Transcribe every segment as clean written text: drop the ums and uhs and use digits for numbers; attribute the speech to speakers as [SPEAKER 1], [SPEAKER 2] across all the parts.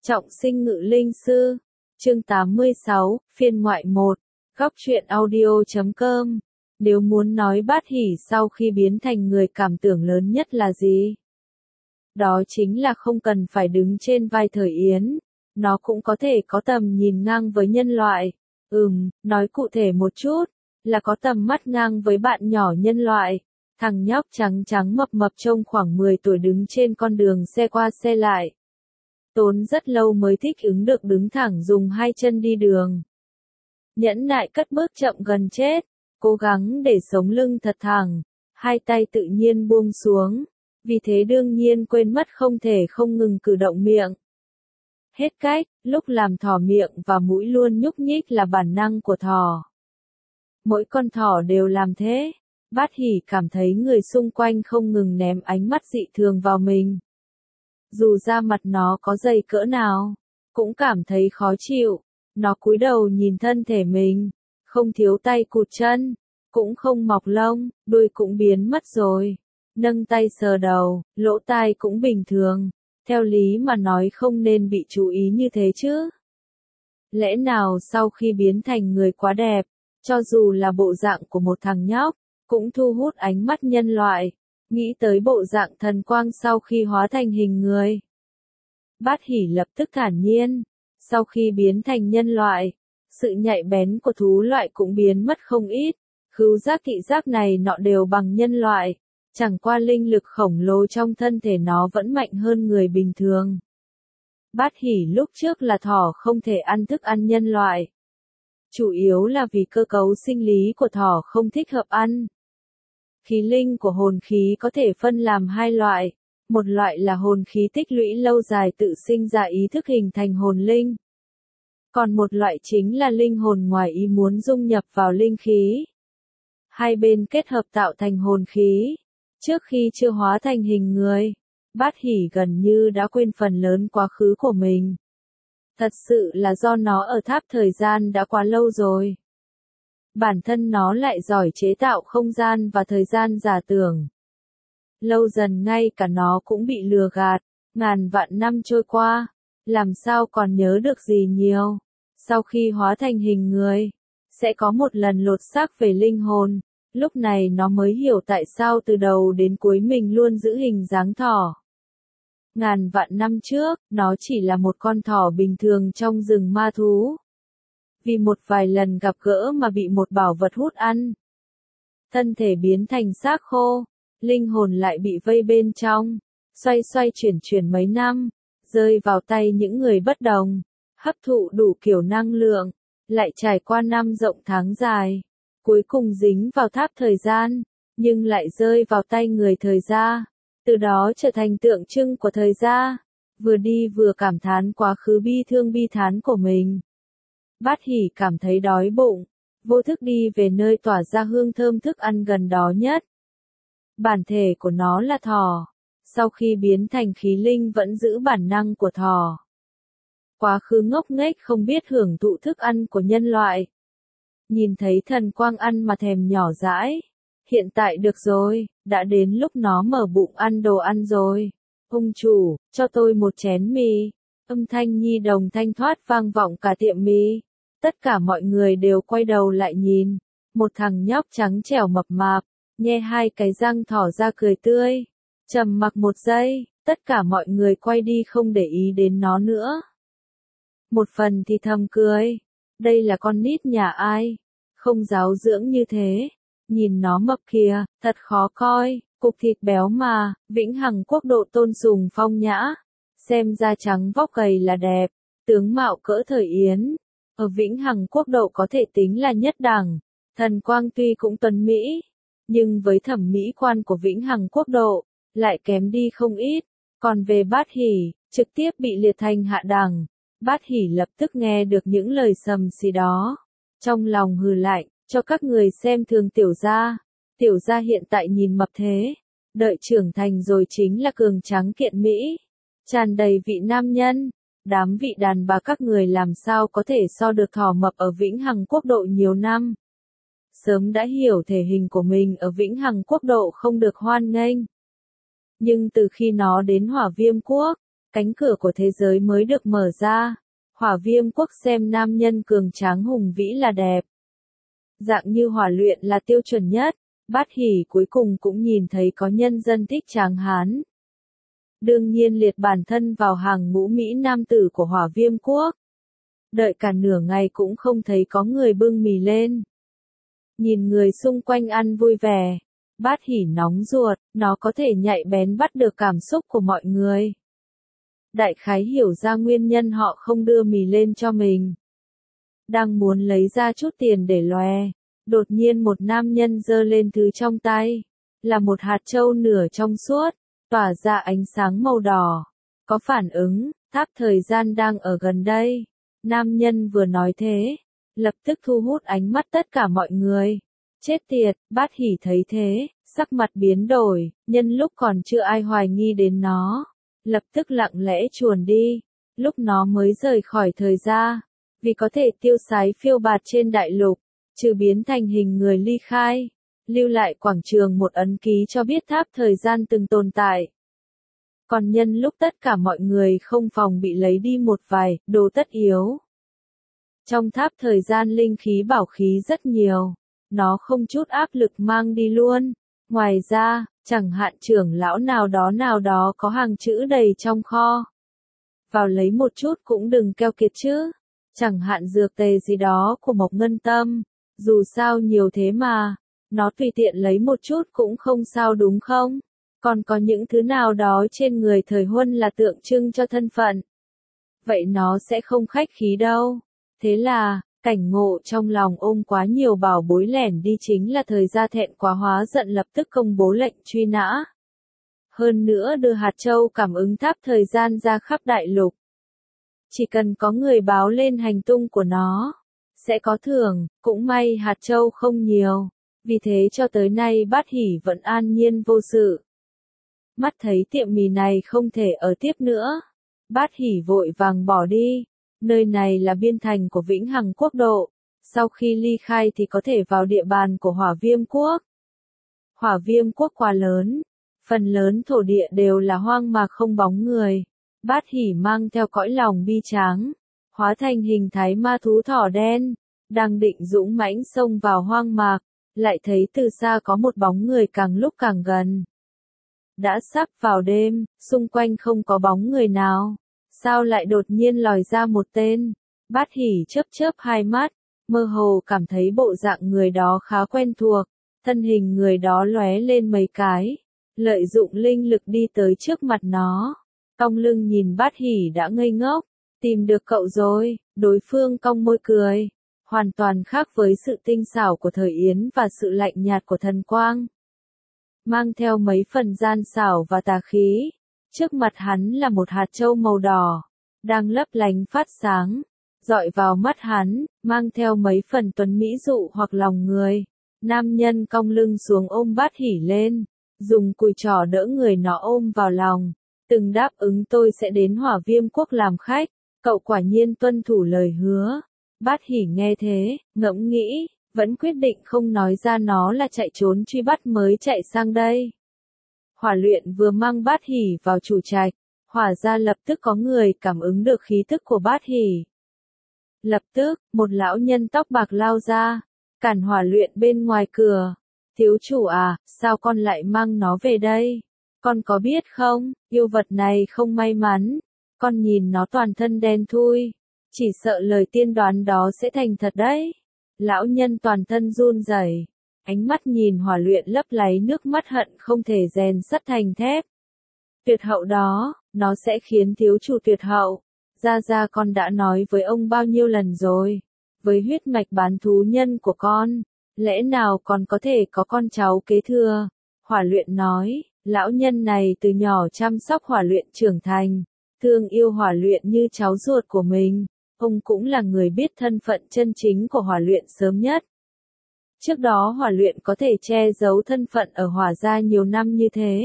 [SPEAKER 1] Trọng sinh ngự linh sư. Chương 86, phiên ngoại 1. Góc truyện audio.com. Nếu muốn nói Bát Hỷ sau khi biến thành người cảm tưởng lớn nhất là gì? Đó chính là không cần phải đứng trên vai Thời Yến. Nó cũng có thể có tầm nhìn ngang với nhân loại. Nói cụ thể một chút, là có tầm mắt ngang với bạn nhỏ nhân loại. Thằng nhóc trắng trắng mập mập trông khoảng 10 tuổi đứng trên con đường xe qua xe lại. Tốn rất lâu mới thích ứng được đứng thẳng dùng hai chân đi đường. Nhẫn nại cất bước chậm gần chết, cố gắng để sống lưng thật thẳng, hai tay tự nhiên buông xuống, vì thế đương nhiên quên mất không thể không ngừng cử động miệng. Hết cách, lúc làm thỏ miệng và mũi luôn nhúc nhích là bản năng của thỏ. Mỗi con thỏ đều làm thế. Bát Hỷ cảm thấy người xung quanh không ngừng ném ánh mắt dị thường vào mình. Dù da mặt nó có dày cỡ nào, cũng cảm thấy khó chịu. Nó cúi đầu nhìn thân thể mình, không thiếu tay cụt chân, cũng không mọc lông, đuôi cũng biến mất rồi. Nâng tay sờ đầu, lỗ tai cũng bình thường. Theo lý mà nói không nên bị chú ý như thế chứ. Lẽ nào sau khi biến thành người quá đẹp, cho dù là bộ dạng của một thằng nhóc, cũng thu hút ánh mắt nhân loại. Nghĩ tới bộ dạng thần quang sau khi hóa thành hình người. Bát Hỷ lập tức thản nhiên. Sau khi biến thành nhân loại, sự nhạy bén của thú loại cũng biến mất không ít. Khứu giác thị giác này nọ đều bằng nhân loại. Chẳng qua linh lực khổng lồ trong thân thể nó vẫn mạnh hơn người bình thường. Bát Hỷ lúc trước là thỏ không thể ăn thức ăn nhân loại. Chủ yếu là vì cơ cấu sinh lý của thỏ không thích hợp ăn. Khí linh của hồn khí có thể phân làm hai loại. Một loại là hồn khí tích lũy lâu dài tự sinh ra ý thức hình thành hồn linh. Còn một loại chính là linh hồn ngoài ý muốn dung nhập vào linh khí. Hai bên kết hợp tạo thành hồn khí. Trước khi chưa hóa thành hình người, Bát Hỷ gần như đã quên phần lớn quá khứ của mình. Thật sự là do nó ở tháp thời gian đã quá lâu rồi. Bản thân nó lại giỏi chế tạo không gian và thời gian giả tưởng. Lâu dần ngay cả nó cũng bị lừa gạt, ngàn vạn năm trôi qua, làm sao còn nhớ được gì nhiều. Sau khi hóa thành hình người, sẽ có một lần lột xác về linh hồn, lúc này nó mới hiểu tại sao từ đầu đến cuối mình luôn giữ hình dáng thỏ. Ngàn vạn năm trước, nó chỉ là một con thỏ bình thường trong rừng ma thú. Vì một vài lần gặp gỡ mà bị một bảo vật hút ăn. Thân thể biến thành xác khô, linh hồn lại bị vây bên trong, xoay xoay chuyển mấy năm, rơi vào tay những người bất đồng, hấp thụ đủ kiểu năng lượng, lại trải qua năm rộng tháng dài, cuối cùng dính vào tháp thời gian, nhưng lại rơi vào tay người thời gia, từ đó trở thành tượng trưng của thời gia, vừa đi vừa cảm thán quá khứ bi thương bi thán của mình. Bát Hỷ cảm thấy đói bụng, vô thức đi về nơi tỏa ra hương thơm thức ăn gần đó nhất. Bản thể của nó là thỏ, sau khi biến thành khí linh vẫn giữ bản năng của thỏ. Quá khứ ngốc nghếch không biết hưởng thụ thức ăn của nhân loại. Nhìn thấy thần quang ăn mà thèm nhỏ dãi. Hiện tại được rồi, đã đến lúc nó mở bụng ăn đồ ăn rồi. Ông chủ, cho tôi một chén mì. Âm thanh nhi đồng thanh thoát vang vọng cả tiệm mì. Tất cả mọi người đều quay đầu lại nhìn. Một thằng nhóc trắng trẻo mập mạp, nhe hai cái răng thỏ ra cười tươi. Trầm mặc một giây, tất cả mọi người quay đi không để ý đến nó nữa. Một phần thì thầm cười. Đây là con nít nhà ai? Không giáo dưỡng như thế. Nhìn nó mập kìa, thật khó coi. Cục thịt béo mà, vĩnh hằng quốc độ tôn sùng phong nhã. Xem da trắng vóc gầy là đẹp. Tướng mạo cỡ Thời Yến. Ở vĩnh hằng quốc độ có thể tính là nhất đẳng. Thần quang tuy cũng tuấn mỹ, nhưng với thẩm mỹ quan của vĩnh hằng quốc độ, lại kém đi không ít. Còn về Bát Hỷ, trực tiếp bị liệt thành hạ đẳng. Bát Hỷ lập tức nghe được những lời sầm xì đó. Trong lòng hừ lạnh, cho các người xem thường tiểu gia. Tiểu gia hiện tại nhìn mập thế. Đợi trưởng thành rồi chính là cường tráng kiện mỹ. Tràn đầy vị nam nhân. Đám vị đàn bà các người làm sao có thể so được thỏ mập ở vĩnh hằng quốc độ nhiều năm. Sớm đã hiểu thể hình của mình ở vĩnh hằng quốc độ không được hoan nghênh. Nhưng từ khi nó đến Hỏa Viêm quốc, cánh cửa của thế giới mới được mở ra. Hỏa Viêm Quốc xem nam nhân cường tráng hùng vĩ là đẹp. Dạng như Hỏa Luyện là tiêu chuẩn nhất. Bát Hỷ cuối cùng cũng nhìn thấy có nhân dân thích tráng hán. Đương nhiên liệt bản thân vào hàng ngũ Mỹ nam tử của Hỏa Viêm Quốc. Đợi cả nửa ngày cũng không thấy có người bưng mì lên. Nhìn người xung quanh ăn vui vẻ. Bát Hỷ nóng ruột, nó có thể nhạy bén bắt được cảm xúc của mọi người. Đại khái hiểu ra nguyên nhân họ không đưa mì lên cho mình. Đang muốn lấy ra chút tiền để lòe. Đột nhiên một nam nhân giơ lên thứ trong tay. Là một hạt châu nửa trong suốt, tỏa ra ánh sáng màu đỏ. Có phản ứng, tháp thời gian đang ở gần đây. Nam nhân vừa nói thế, lập tức thu hút ánh mắt tất cả mọi người. Chết tiệt, Bát Hỷ thấy thế, sắc mặt biến đổi, nhân lúc còn chưa ai hoài nghi đến nó. Lập tức lặng lẽ chuồn đi, lúc nó mới rời khỏi thời gia. Vì có thể tiêu sái phiêu bạt trên đại lục, trừ biến thành hình người ly khai, lưu lại quảng trường một ấn ký cho biết tháp thời gian từng tồn tại. Còn nhân lúc tất cả mọi người không phòng bị lấy đi một vài đồ tất yếu. Trong tháp thời gian linh khí bảo khí rất nhiều, nó không chút áp lực mang đi luôn. Ngoài ra, chẳng hạn trưởng lão nào đó có hàng chữ đầy trong kho. Vào lấy một chút cũng đừng keo kiệt chứ. Chẳng hạn dược tề gì đó của Mộc Ngân Tâm. Dù sao nhiều thế mà, nó tùy tiện lấy một chút cũng không sao đúng không? Còn có những thứ nào đó trên người thời Huân là tượng trưng cho thân phận. Vậy nó sẽ không khách khí đâu. Thế là, Cảnh Ngộ trong lòng ôm quá nhiều bảo bối lẻn đi chính là thời gia thẹn quá hóa giận lập tức công bố lệnh truy nã. Hơn nữa đưa hạt châu cảm ứng tháp thời gian ra khắp đại lục. Chỉ cần có người báo lên hành tung của nó, sẽ có thưởng, cũng may hạt châu không nhiều. Vì thế cho tới nay Bát Hỷ vẫn an nhiên vô sự. Mắt thấy tiệm mì này không thể ở tiếp nữa. Bát Hỷ vội vàng bỏ đi. Nơi này là biên thành của Vĩnh Hằng Quốc độ. Sau khi ly khai thì có thể vào địa bàn của Hỏa Viêm Quốc. Hỏa Viêm Quốc quá lớn. Phần lớn thổ địa đều là hoang mạc không bóng người. Bát Hỷ mang theo cõi lòng bi tráng. Hóa thành hình thái ma thú thỏ đen. Đang định dũng mãnh xông vào hoang mạc. Lại thấy từ xa có một bóng người càng lúc càng gần. Đã sắp vào đêm, xung quanh không có bóng người nào. Sao lại đột nhiên lòi ra một tên? Bát Hỷ chớp chớp hai mắt, mơ hồ cảm thấy bộ dạng người đó khá quen thuộc. Thân hình người đó lóe lên mấy cái, lợi dụng linh lực đi tới trước mặt nó. Cong lưng nhìn Bát Hỷ đã ngây ngốc, tìm được cậu rồi, đối phương cong môi cười. Hoàn toàn khác với sự tinh xảo của thời Yến và sự lạnh nhạt của Thần Quang. Mang theo mấy phần gian xảo và tà khí. Trước mặt hắn là một hạt châu màu đỏ, đang lấp lánh phát sáng, dọi vào mắt hắn, mang theo mấy phần tuấn mỹ dụ hoặc lòng người. Nam nhân cong lưng xuống ôm Bát Hỷ lên, dùng cùi trỏ đỡ người nó ôm vào lòng. Từng đáp ứng tôi sẽ đến Hỏa Viêm Quốc làm khách, cậu quả nhiên tuân thủ lời hứa. Bát Hỷ nghe thế, ngẫm nghĩ, vẫn quyết định không nói ra nó là chạy trốn truy bắt mới chạy sang đây. Hỏa Luyện vừa mang Bát Hỷ vào chủ trạch, Hỏa gia lập tức có người cảm ứng được khí tức của Bát Hỷ. Lập tức, một lão nhân tóc bạc lao ra, cản Hỏa Luyện bên ngoài cửa. Thiếu chủ à, sao con lại mang nó về đây? Con có biết không, yêu vật này không may mắn. Con nhìn nó toàn thân đen thui. Chỉ sợ lời tiên đoán đó sẽ thành thật đấy. Lão nhân toàn thân run rẩy, ánh mắt nhìn Hỏa Luyện lấp láy nước mắt hận không thể rèn sắt thành thép. Tuyệt hậu đó, nó sẽ khiến thiếu chủ tuyệt hậu. Gia con đã nói với ông bao nhiêu lần rồi. Với huyết mạch bán thú nhân của con, lẽ nào còn có thể có con cháu kế thừa? Hỏa Luyện nói, lão nhân này từ nhỏ chăm sóc Hỏa Luyện trưởng thành, thương yêu Hỏa Luyện như cháu ruột của mình. Ông cũng là người biết thân phận chân chính của Hỏa Luyện sớm nhất. Trước đó Hỏa Luyện có thể che giấu thân phận ở Hỏa gia nhiều năm như thế.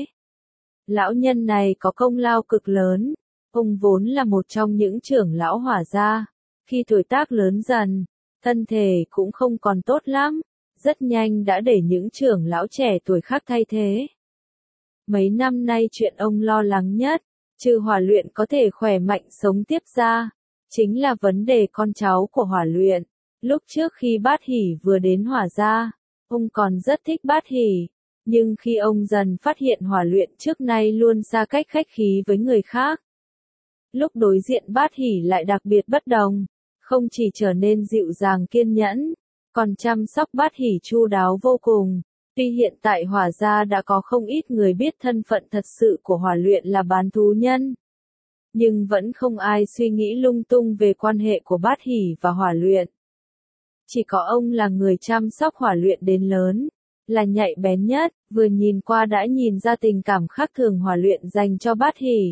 [SPEAKER 1] Lão nhân này có công lao cực lớn. Ông vốn là một trong những trưởng lão Hỏa gia. Khi tuổi tác lớn dần, thân thể cũng không còn tốt lắm. Rất nhanh đã để những trưởng lão trẻ tuổi khác thay thế. Mấy năm nay chuyện ông lo lắng nhất, Trừ hỏa luyện có thể khỏe mạnh sống tiếp ra, chính là vấn đề con cháu của hỏa luyện. Lúc trước khi Bát Hỷ vừa đến hỏa gia, ông còn rất thích Bát Hỷ, nhưng khi ông dần phát hiện hỏa luyện trước nay luôn xa cách khách khí với người khác. Lúc đối diện Bát Hỷ lại đặc biệt bất đồng, không chỉ trở nên dịu dàng kiên nhẫn, còn chăm sóc Bát Hỷ chu đáo vô cùng. Tuy hiện tại hỏa gia đã có không ít người biết thân phận thật sự của hỏa luyện là bán thú nhân, nhưng vẫn không ai suy nghĩ lung tung về quan hệ của Bát Hỷ và hỏa luyện. Chỉ có ông là người chăm sóc hỏa luyện đến lớn, là nhạy bén nhất, vừa nhìn qua đã nhìn ra tình cảm khác thường hỏa luyện dành cho Bát Hỷ.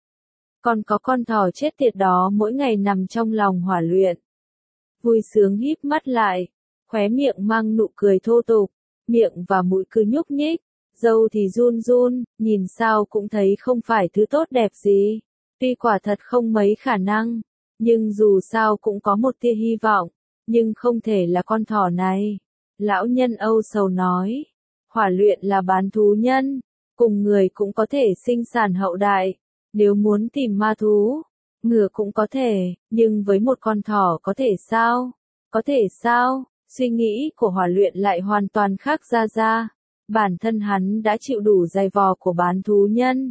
[SPEAKER 1] Còn có con thỏ chết tiệt đó mỗi ngày nằm trong lòng hỏa luyện. Vui sướng híp mắt lại, khóe miệng mang nụ cười thô tục, miệng và mũi cứ nhúc nhích, râu thì run run, nhìn sao cũng thấy không phải thứ tốt đẹp gì. Tuy quả thật không mấy khả năng, nhưng dù sao cũng có một tia hy vọng, nhưng không thể là con thỏ này. Lão nhân âu sầu nói, hỏa luyện là bán thú nhân, cùng người cũng có thể sinh sản hậu đại, nếu muốn tìm ma thú, ngựa cũng có thể, nhưng với một con thỏ có thể sao? Có thể sao? Suy nghĩ của hỏa luyện lại hoàn toàn khác ra. Bản thân hắn đã chịu đủ dày vò của bán thú nhân.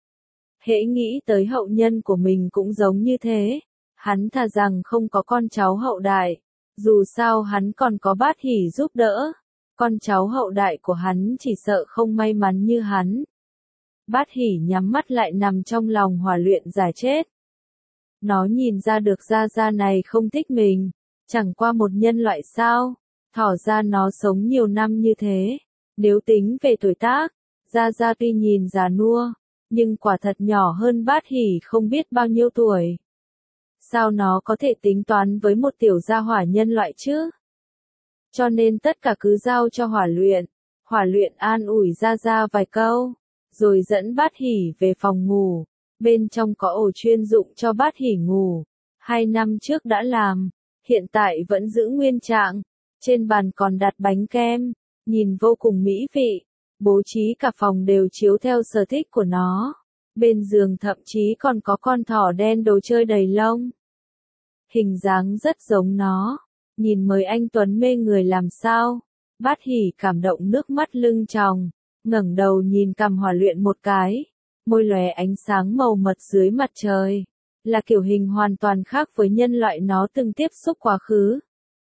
[SPEAKER 1] Hễ nghĩ tới hậu nhân của mình cũng giống như thế. Hắn thà rằng không có con cháu hậu đại. Dù sao hắn còn có Bát Hỷ giúp đỡ. Con cháu hậu đại của hắn chỉ sợ không may mắn như hắn. Bát Hỷ nhắm mắt lại nằm trong lòng hỏa luyện giả chết. Nó nhìn ra được Gia này không thích mình. Chẳng qua một nhân loại sao? Thỏ ra nó sống nhiều năm như thế. Nếu tính về tuổi tác, Gia tuy nhìn già nua, nhưng quả thật nhỏ hơn Bát Hỷ không biết bao nhiêu tuổi. Sao nó có thể tính toán với một tiểu gia hỏa nhân loại chứ? Cho nên tất cả cứ giao cho hỏa luyện. Hỏa luyện an ủi Gia vài câu, rồi dẫn Bát Hỷ về phòng ngủ. Bên trong có ổ chuyên dụng cho Bát Hỷ ngủ. 2 năm trước đã làm, hiện tại vẫn giữ nguyên trạng. Trên bàn còn đặt bánh kem, nhìn vô cùng mỹ vị. Bố trí cả phòng đều chiếu theo sở thích của nó. Bên giường thậm chí còn có con thỏ đen đồ chơi đầy lông. Hình dáng rất giống nó. Nhìn mới anh Tuấn mê người làm sao. Bát Hỷ cảm động nước mắt lưng tròng, ngẩng đầu nhìn cằm hỏa luyện một cái. Môi lóe ánh sáng màu mật dưới mặt trời. Là kiểu hình hoàn toàn khác với nhân loại nó từng tiếp xúc quá khứ.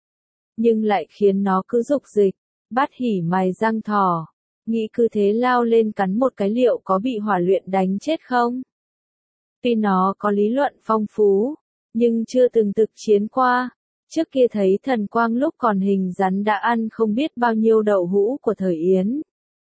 [SPEAKER 1] Nhưng lại khiến nó cứ dục dịch. Bát Hỷ mài răng thỏ. Nghĩ cứ thế lao lên cắn một cái liệu có bị hỏa luyện đánh chết không? Tuy nó có lý luận phong phú, nhưng chưa từng thực chiến qua. Trước kia thấy thần quang lúc còn hình rắn đã ăn không biết bao nhiêu đậu hũ của Thời Yến.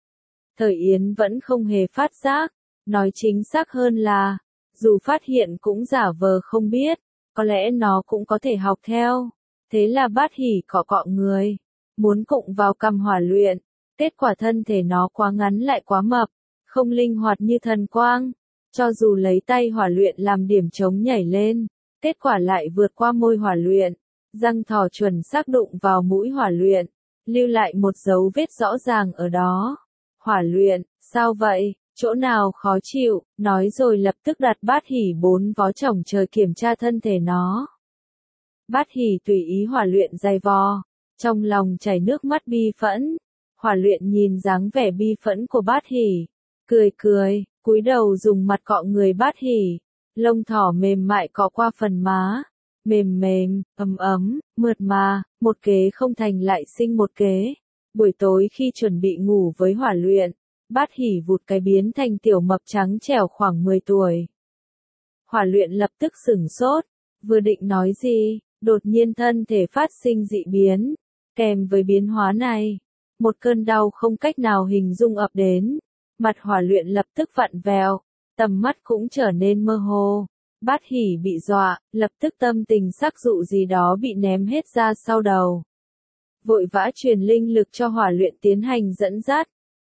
[SPEAKER 1] Thời Yến vẫn không hề phát giác. Nói chính xác hơn là, dù phát hiện cũng giả vờ không biết, có lẽ nó cũng có thể học theo. Thế là Bát Hỷ cọ người, muốn cụng vào cằm hỏa luyện. Kết quả thân thể nó quá ngắn lại quá mập, không linh hoạt như thần quang. Cho dù lấy tay hỏa luyện làm điểm trống nhảy lên, kết quả lại vượt qua môi hỏa luyện. Răng thỏ chuẩn xác đụng vào mũi hỏa luyện, lưu lại một dấu vết rõ ràng ở đó. Hỏa luyện, sao vậy? Chỗ nào khó chịu? Nói rồi lập tức đặt Bát Hỷ 4 vó chổng trời kiểm tra thân thể nó. Bát Hỷ tùy ý hỏa luyện dày vò, trong lòng chảy nước mắt bi phẫn. Hỏa luyện nhìn dáng vẻ bi phẫn của Bát Hỷ, cười, cúi đầu dùng mặt cọ người Bát Hỷ, lông thỏ mềm mại cọ qua phần má, mềm, ấm, mượt mà, một kế không thành lại sinh một kế. Buổi tối khi chuẩn bị ngủ với hỏa luyện, Bát Hỷ vụt cái biến thành tiểu mập trắng trẻo khoảng 10 tuổi. Hỏa luyện lập tức sửng sốt, vừa định nói gì, đột nhiên thân thể phát sinh dị biến, kèm với biến hóa này. Một cơn đau không cách nào hình dung ập đến, mặt hỏa luyện lập tức vặn vẹo, tầm mắt cũng trở nên mơ hồ. Bát Hỷ bị dọa, lập tức tâm tình sắc dụ gì đó bị ném hết ra sau đầu. Vội vã truyền linh lực cho hỏa luyện tiến hành dẫn dắt.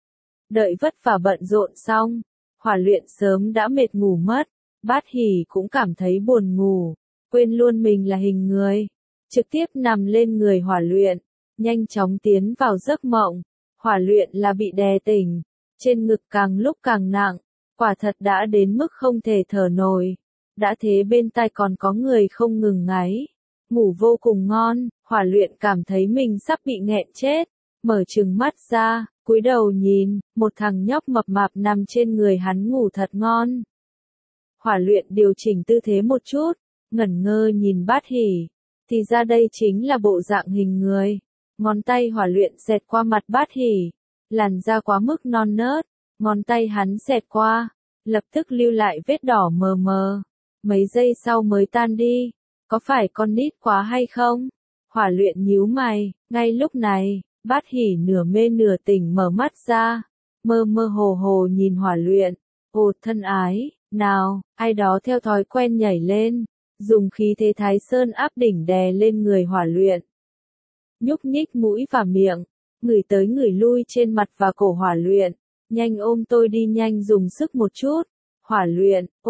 [SPEAKER 1] Đợi vất vả bận rộn xong, hỏa luyện sớm đã mệt ngủ mất, Bát Hỷ cũng cảm thấy buồn ngủ, quên luôn mình là hình người, trực tiếp nằm lên người hỏa luyện. Nhanh chóng tiến vào giấc mộng, hỏa luyện là bị đè tỉnh, trên ngực càng lúc càng nặng, Quả thật đã đến mức không thể thở nổi. Đã thế bên tai còn có người không ngừng ngáy. Ngủ vô cùng ngon, Hỏa Luyện cảm thấy mình sắp bị nghẹn chết. Mở trừng mắt ra, cúi đầu nhìn, một thằng nhóc mập mạp nằm trên người hắn ngủ thật ngon. Hỏa Luyện điều chỉnh tư thế một chút, ngẩn ngơ nhìn Bát Hỉ. Thì ra đây chính là bộ dạng hình người. Ngón tay Hỏa Luyện xẹt qua mặt Bát Hỉ. Làn da quá mức non nớt, ngón tay hắn xẹt qua, lập tức lưu lại vết đỏ mờ mờ. Mấy giây sau mới tan đi. Có phải con nít quá hay không? Hỏa Luyện nhíu mày, ngay lúc này, Bát Hỉ nửa mê nửa tỉnh mở mắt ra, mơ mơ hồ hồ nhìn Hỏa Luyện. Ồ thân ái, nào, ai đó theo thói quen nhảy lên, dùng khí thế Thái Sơn áp đỉnh đè lên người Hỏa Luyện. Nhúc nhích mũi và miệng, ngửi tới ngửi lui trên mặt và cổ Hỏa Luyện. Nhanh ôm tôi đi, nhanh dùng sức một chút. Hỏa Luyện, ô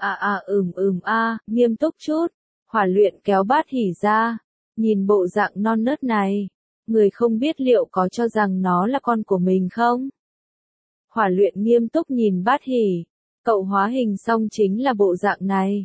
[SPEAKER 1] nghiêm túc chút. Hỏa Luyện kéo Bát Hỉ ra, nhìn bộ dạng non nớt này, người không biết liệu có cho rằng nó là con của mình không? Hỏa Luyện nghiêm túc nhìn Bát Hỉ, cậu hóa hình xong chính là bộ dạng này.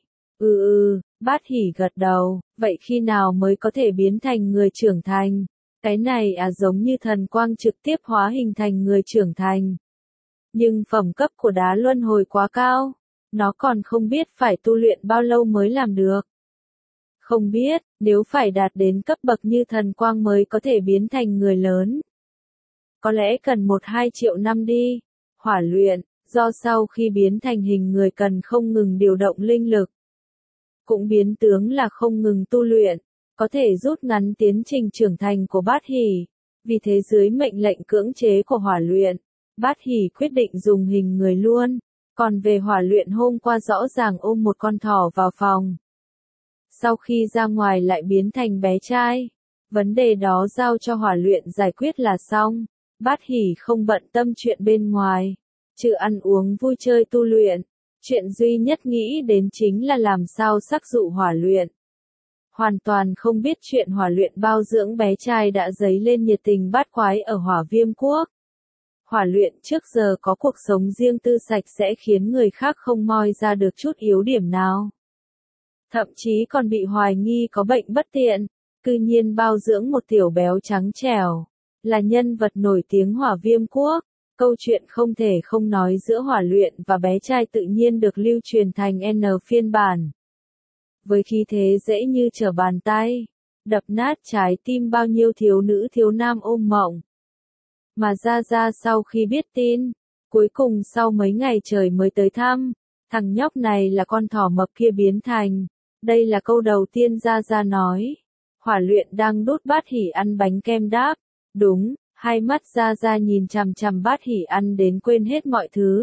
[SPEAKER 1] Bát Hỉ gật đầu, vậy khi nào mới có thể biến thành người trưởng thành? Cái này giống như thần quang trực tiếp hóa hình thành người trưởng thành. Nhưng phẩm cấp của đá luân hồi quá cao, nó còn không biết phải tu luyện bao lâu mới làm được. Không biết, nếu phải đạt đến cấp bậc như thần quang mới có thể biến thành người lớn. Có lẽ cần 1-2 triệu năm đi. Hỏa Luyện, do sau khi biến thành hình người cần không ngừng điều động linh lực. Cũng biến tướng là không ngừng tu luyện, có thể rút ngắn tiến trình trưởng thành của Bát Hỉ. Vì thế dưới mệnh lệnh cưỡng chế của Hỏa Luyện, Bát Hỉ quyết định dùng hình người luôn. Còn về Hỏa Luyện hôm qua rõ ràng ôm một con thỏ vào phòng. Sau khi ra ngoài lại biến thành bé trai. Vấn đề đó giao cho Hỏa Luyện giải quyết là xong. Bát Hỉ không bận tâm chuyện bên ngoài, trừ ăn uống vui chơi tu luyện. Chuyện duy nhất nghĩ đến chính là làm sao sắc dụ Hỏa Luyện. Hoàn toàn không biết chuyện Hỏa Luyện bao dưỡng bé trai đã dấy lên nhiệt tình bát quái ở Hỏa Viêm Quốc. Hỏa Luyện trước giờ có cuộc sống riêng tư sạch sẽ khiến người khác không moi ra được chút yếu điểm nào. Thậm chí còn bị hoài nghi có bệnh bất tiện, cư nhiên bao dưỡng một tiểu béo trắng trẻo, là nhân vật nổi tiếng Hỏa Viêm Quốc. Câu chuyện không thể không nói giữa Hỏa Luyện và bé trai tự nhiên được lưu truyền thành N phiên bản. Với khí thế dễ như trở bàn tay, đập nát trái tim bao nhiêu thiếu nữ thiếu nam ôm mộng. Mà Gia Gia sau khi biết tin, cuối cùng sau mấy ngày trời mới tới thăm, thằng nhóc này là con thỏ mập kia biến thành. Đây là câu đầu tiên Gia Gia nói. Hỏa Luyện đang đút Bát Hỉ ăn bánh kem đáp. Đúng, hai mắt Gia Gia nhìn chằm chằm Bát Hỉ ăn đến quên hết mọi thứ.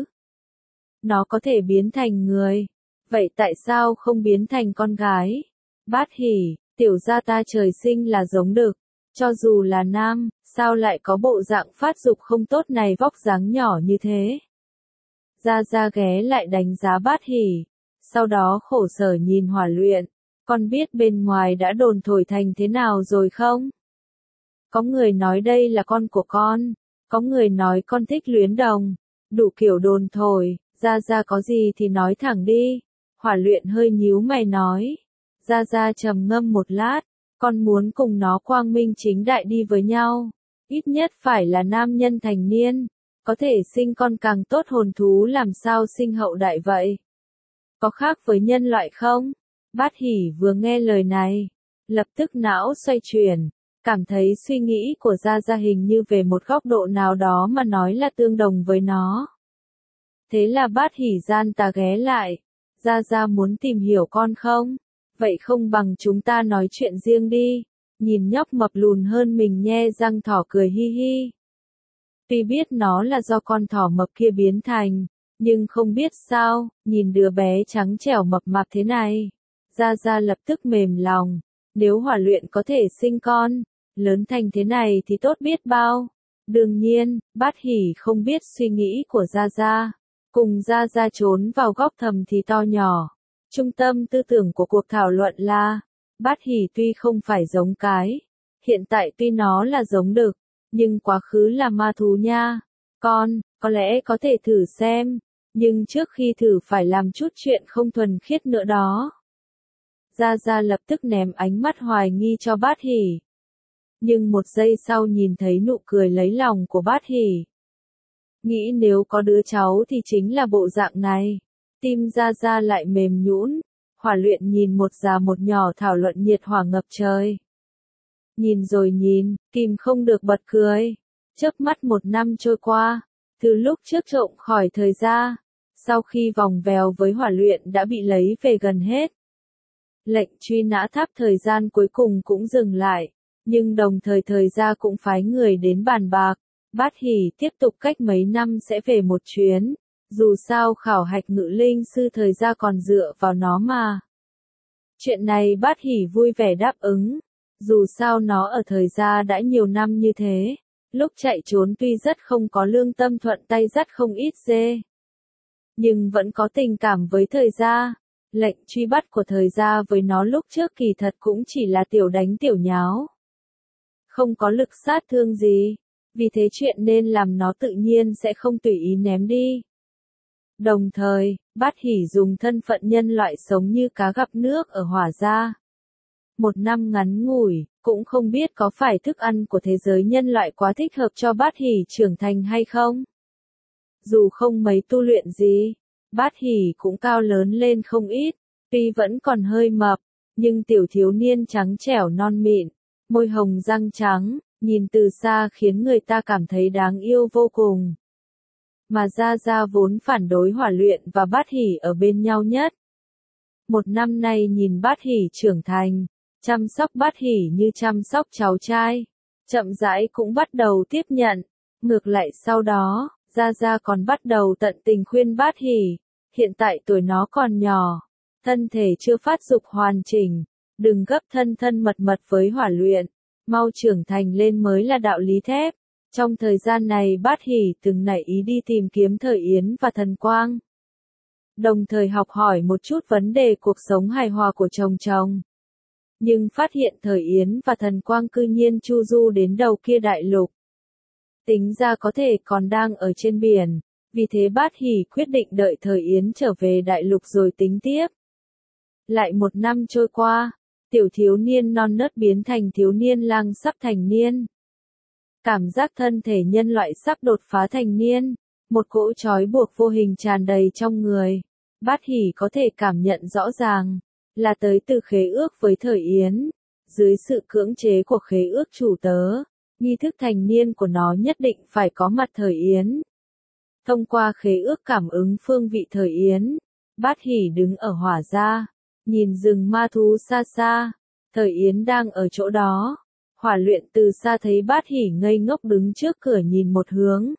[SPEAKER 1] Nó có thể biến thành người. Vậy tại sao không biến thành con gái? Bát Hỉ, tiểu gia ta trời sinh là giống đực. Cho dù là nam, sao lại có bộ dạng phát dục không tốt này, vóc dáng nhỏ như thế? Gia Gia ghé lại đánh giá Bát Hỉ. Sau đó khổ sở nhìn Hỏa Luyện. Con biết bên ngoài đã đồn thổi thành thế nào rồi không? Có người nói đây là con của con. Có người nói con thích luyến đồng. Đủ kiểu đồn thổi. Gia Gia có gì thì nói thẳng đi. Hỏa Luyện hơi nhíu mày nói. Gia Gia trầm ngâm một lát. Con muốn cùng nó quang minh chính đại đi với nhau. Ít nhất phải là nam nhân thành niên. Có thể sinh con càng tốt, hồn thú làm sao sinh hậu đại vậy? Có khác với nhân loại không? Bát Hỉ vừa nghe lời này, lập tức não xoay chuyển, cảm thấy suy nghĩ của Gia Gia hình như về một góc độ nào đó mà nói là tương đồng với nó. Thế là Bát Hỉ gian ta ghé lại. Gia Gia muốn tìm hiểu con không? Vậy không bằng chúng ta nói chuyện riêng đi. Nhìn nhóc mập lùn hơn mình nhe răng thỏ cười hi hi. Tuy biết nó là do con thỏ mập kia biến thành, nhưng không biết sao, nhìn đứa bé trắng trẻo mập mạp thế này. Gia Gia lập tức mềm lòng. Nếu Hỏa Luyện có thể sinh con, lớn thành thế này thì tốt biết bao. Đương nhiên, Bát Hỉ không biết suy nghĩ của Gia Gia. Cùng Gia Gia trốn vào góc thầm thì to nhỏ. Trung tâm tư tưởng của cuộc thảo luận là, Bát Hỉ tuy không phải giống cái, hiện tại tuy nó là giống đực, nhưng quá khứ là ma thú nha. Con, có lẽ có thể thử xem. Nhưng trước khi thử phải làm chút chuyện không thuần khiết nữa đó. Gia Gia lập tức ném ánh mắt hoài nghi cho Bát Hỷ. Nhưng một giây sau nhìn thấy nụ cười lấy lòng của Bát Hỷ. Nghĩ nếu có đứa cháu thì chính là bộ dạng này. Tim Gia Gia lại mềm nhũn. Hỏa Luyện nhìn một già một nhỏ thảo luận nhiệt hỏa ngập trời. Nhìn rồi nhìn, kìm không được bật cười. Chớp mắt 1 năm trôi qua, từ lúc trước trộm khỏi thời gia, sau khi vòng vèo với Hỏa Luyện đã bị lấy về gần hết. Lệnh truy nã tháp thời gian cuối cùng cũng dừng lại, nhưng đồng thời thời gia cũng phái người đến bàn bạc. Bát Hỷ tiếp tục cách mấy năm sẽ về một chuyến, dù sao khảo hạch ngự linh sư thời gia còn dựa vào nó mà. Chuyện này Bát Hỷ vui vẻ đáp ứng, dù sao nó ở thời gia đã nhiều năm như thế, lúc chạy trốn tuy rất không có lương tâm thuận tay dắt không ít dê, nhưng vẫn có tình cảm với thời gia. Lệnh truy bắt của thời gia với nó lúc trước kỳ thật cũng chỉ là tiểu đánh tiểu nháo, không có lực sát thương gì, vì thế chuyện nên làm nó tự nhiên sẽ không tùy ý ném đi. Đồng thời, Bát Hỷ dùng thân phận nhân loại sống như cá gặp nước ở Hỏa gia. 1 năm ngắn ngủi, cũng không biết có phải thức ăn của thế giới nhân loại quá thích hợp cho Bát Hỷ trưởng thành hay không. Dù không mấy tu luyện gì, Bát Hỷ cũng cao lớn lên không ít, tuy vẫn còn hơi mập, nhưng tiểu thiếu niên trắng trẻo non mịn, môi hồng răng trắng, nhìn từ xa khiến người ta cảm thấy đáng yêu vô cùng. Mà Gia Gia vốn phản đối Hỏa Luyện và Bát Hỷ ở bên nhau nhất. 1 năm nay nhìn Bát Hỷ trưởng thành, chăm sóc Bát Hỷ như chăm sóc cháu trai, chậm rãi cũng bắt đầu tiếp nhận. Ngược lại sau đó, Gia Gia còn bắt đầu tận tình khuyên Bát Hỷ, hiện tại tuổi nó còn nhỏ, thân thể chưa phát dục hoàn chỉnh, đừng gấp thân thân mật mật với Hỏa Luyện, mau trưởng thành lên mới là đạo lý thép. Trong thời gian này Bát Hỷ từng nảy ý đi tìm kiếm Thời Yến và Thần Quang, đồng thời học hỏi một chút vấn đề cuộc sống hài hòa của chồng. Nhưng phát hiện Thời Yến và Thần Quang cư nhiên chu du đến đầu kia đại lục. Tính ra có thể còn đang ở trên biển, vì thế Bát Hỷ quyết định đợi Thời Yến trở về đại lục rồi tính tiếp. Lại 1 năm trôi qua, tiểu thiếu niên non nớt biến thành thiếu niên lang sắp thành niên. Cảm giác thân thể nhân loại sắp đột phá thành niên, một cỗ trói buộc vô hình tràn đầy trong người. Bát Hỷ có thể cảm nhận rõ ràng, là tới từ khế ước với Thời Yến. Dưới sự cưỡng chế của khế ước chủ tớ, nghi thức thành niên của nó nhất định phải có mặt Thời Yến. Thông qua khế ước cảm ứng phương vị Thời Yến, Bát Hỷ đứng ở Hỏa gia, nhìn rừng ma thú xa xa, Thời Yến đang ở chỗ đó. Hỏa Luyện từ xa thấy Bát Hỷ ngây ngốc đứng trước cửa nhìn một hướng.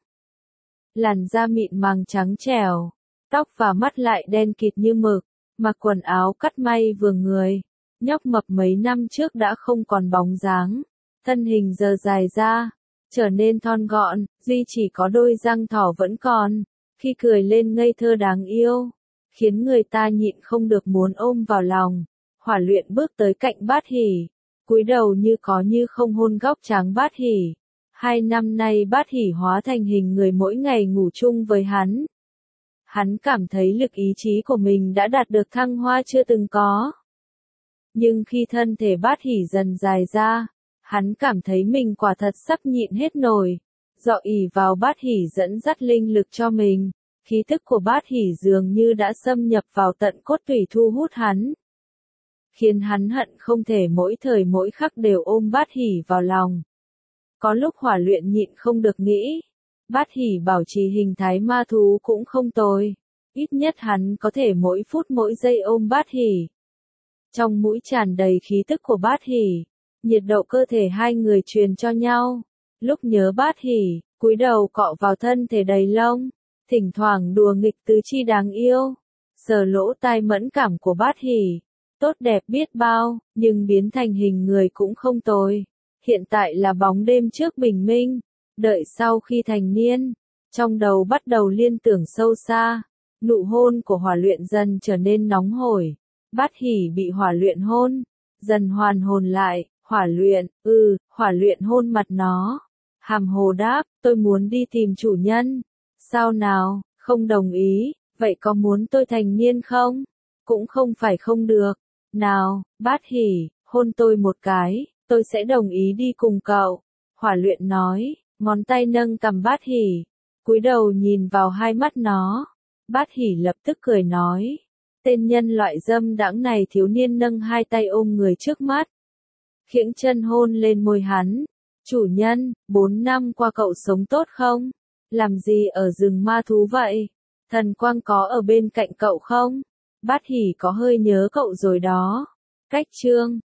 [SPEAKER 1] Làn da mịn màng trắng trẻo, tóc và mắt lại đen kịt như mực, mặc quần áo cắt may vừa người. Nhóc mập mấy năm trước đã không còn bóng dáng, thân hình giờ dài ra, trở nên thon gọn, duy chỉ có đôi răng thỏ vẫn còn, khi cười lên ngây thơ đáng yêu, khiến người ta nhịn không được muốn ôm vào lòng. Hỏa Luyện bước tới cạnh Bát Hỷ, cúi đầu như có như không hôn góc trắng Bát Hỷ. 2 năm nay Bát Hỷ hóa thành hình người mỗi ngày ngủ chung với hắn. Hắn cảm thấy lực ý chí của mình đã đạt được thăng hoa chưa từng có. Nhưng khi thân thể Bát Hỷ dần dài ra, hắn cảm thấy mình quả thật sắp nhịn hết nổi. Dọ ỉ vào Bát Hỷ dẫn dắt linh lực cho mình, khí tức của Bát Hỷ dường như đã xâm nhập vào tận cốt tủy thu hút hắn, khiến hắn hận không thể mỗi thời mỗi khắc đều ôm Bát Hỷ vào lòng. Có lúc Hỏa Luyện nhịn không được nghĩ, Bát Hỷ bảo trì hình thái ma thú cũng không tồi, ít nhất hắn có thể mỗi phút mỗi giây ôm Bát Hỷ. Trong mũi tràn đầy khí tức của Bát Hỷ, nhiệt độ cơ thể hai người truyền cho nhau. Lúc nhớ Bát Hỷ, cúi đầu cọ vào thân thể đầy lông, thỉnh thoảng đùa nghịch tứ chi đáng yêu, sờ lỗ tai mẫn cảm của Bát Hỷ. Tốt đẹp biết bao, nhưng biến thành hình người cũng không tồi. Hiện tại là bóng đêm trước bình minh, đợi sau khi thành niên, trong đầu bắt đầu liên tưởng sâu xa. Nụ hôn của Hỏa Luyện dần trở nên nóng hổi. Bát Hỷ bị Hỏa Luyện hôn, dần hoàn hồn lại. Hỏa Luyện hôn mặt nó. Hàm hồ đáp, tôi muốn đi tìm chủ nhân. Sao nào, không đồng ý, Vậy có muốn tôi thành niên không? Cũng không phải không được. Nào, Bát Hỷ, hôn tôi một cái, tôi sẽ đồng ý đi cùng cậu. Hỏa Luyện nói, ngón tay nâng cằm Bát Hỷ, cúi đầu nhìn vào hai mắt nó. Bát Hỷ lập tức cười nói, tên nhân loại dâm đãng này. Thiếu niên nâng hai tay ôm người trước mắt, khiễng chân hôn lên môi hắn. Chủ nhân, 4 năm qua cậu sống tốt không? Làm gì ở rừng ma thú vậy? Thần quang có ở bên cạnh cậu không? Bát Hỷ có hơi nhớ cậu rồi đó. Cách chương